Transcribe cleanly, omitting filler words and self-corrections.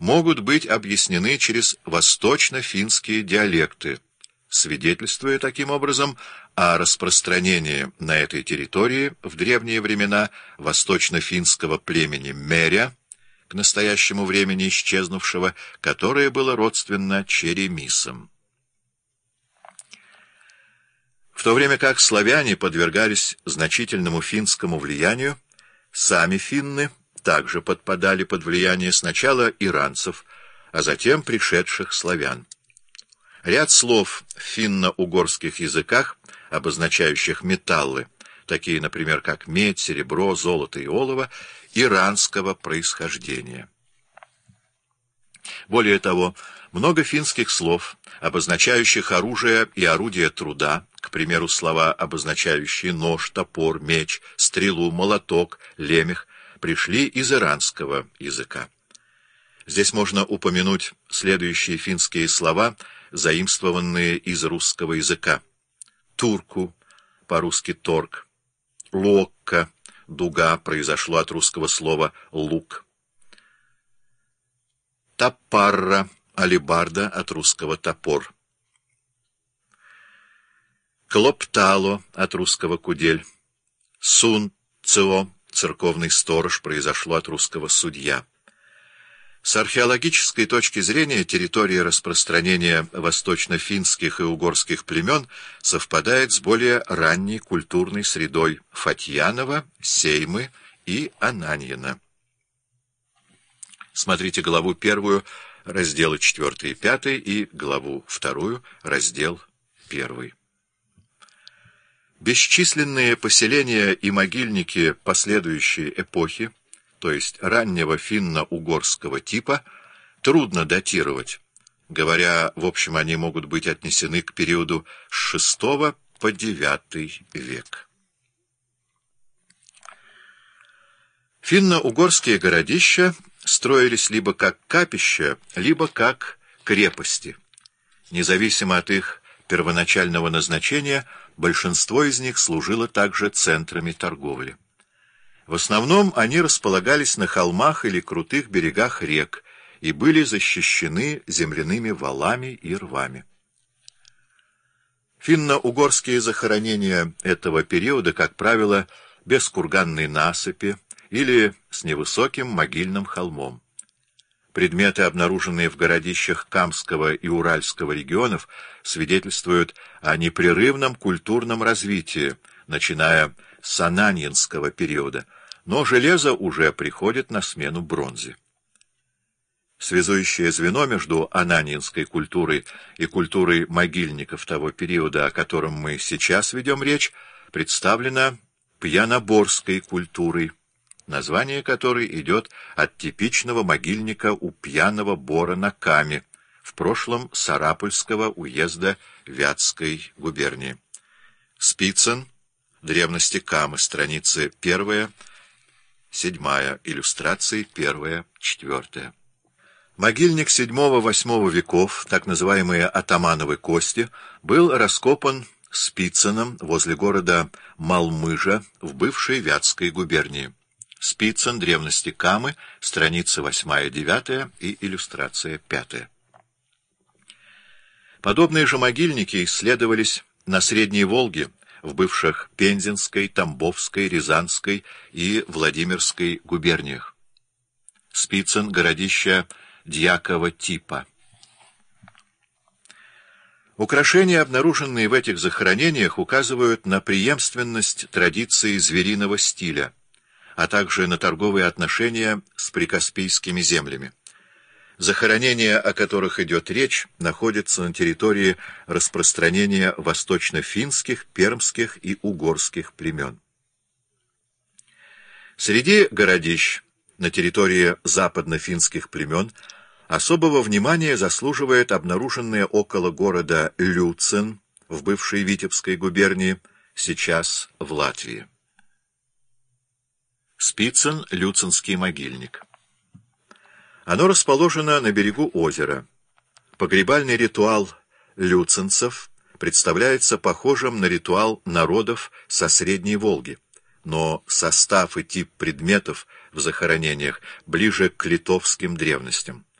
могут быть объяснены через восточно-финские диалекты, свидетельствуя таким образом о распространении на этой территории в древние времена восточно-финского племени Меря, к настоящему времени исчезнувшего, которое было родственно черемисам. В то время как славяне подвергались значительному финскому влиянию, сами финны также подпадали под влияние сначала иранцев, а затем пришедших славян. Ряд слов в финно-угорских языках, обозначающих металлы, такие, например, как медь, серебро, золото и олово, иранского происхождения. Более того, много финских слов, обозначающих оружие и орудия труда, к примеру, слова, обозначающие нож, топор, меч, стрелу, молоток, лемех, пришли из иранского языка. Здесь можно упомянуть следующие финские слова, заимствованные из русского языка. Турку, по-русски торг, локка, дуга, произошло от русского слова лук. Тапарра, алебарда, от русского топор. Клоптало, от русского кудель. Сунцио, церковный сторож, произошло от русского судья. С археологической точки зрения территория распространения восточно-финских и угорских племен совпадает с более ранней культурной средой Фатьянова, Сеймы и Ананьина. Смотрите главу 1, разделы 4 и 5 и главу 2, раздел 1. Бесчисленные поселения и могильники последующей эпохи, то есть раннего финно-угорского типа, трудно датировать. Говоря, в общем, они могут быть отнесены к периоду с VI по IX век. Финно-угорские городища строились либо как капища, либо как крепости. Независимо от их первоначального назначения, большинство из них служило также центрами торговли. В основном они располагались на холмах или крутых берегах рек и были защищены земляными валами и рвами. Финно-угорские захоронения этого периода, как правило, без курганной насыпи или с невысоким могильным холмом. Предметы, обнаруженные в городищах Камского и Уральского регионов, свидетельствуют о непрерывном культурном развитии, начиная с ананьинского периода, но железо уже приходит на смену бронзе. Связующее звено между ананьинской культурой и культурой могильников того периода, о котором мы сейчас ведем речь, представлено пьяноборской культурой, название которой идет от типичного могильника у Пьяного Бора на Каме, в прошлом Сарапульского уезда Вятской губернии. Спицын, древности Камы, страницы 1-7, иллюстрации 1-4. Могильник VII-VIII веков, так называемые атамановы кости, был раскопан Спицыном возле города Малмыжа в бывшей Вятской губернии. Спицын, древности Камы, страницы 8-9 и иллюстрация 5. Подобные же могильники исследовались на Средней Волге, в бывших Пензенской, Тамбовской, Рязанской и Владимирской губерниях. Спицын, городища дьякова типа. Украшения, обнаруженные в этих захоронениях, указывают на преемственность традиции звериного стиля, а также на торговые отношения с прикаспийскими землями. Захоронения, о которых идет речь, находятся на территории распространения восточно-финских, пермских и угорских племен. Среди городищ на территории западно-финских племен особого внимания заслуживает обнаруженное около города Люцин в бывшей Витебской губернии, сейчас в Латвии. Спицын, Люцинский могильник. Оно расположено на берегу озера. Погребальный ритуал люцинцев представляется похожим на ритуал народов со Средней Волги, но состав и тип предметов в захоронениях ближе к литовским древностям.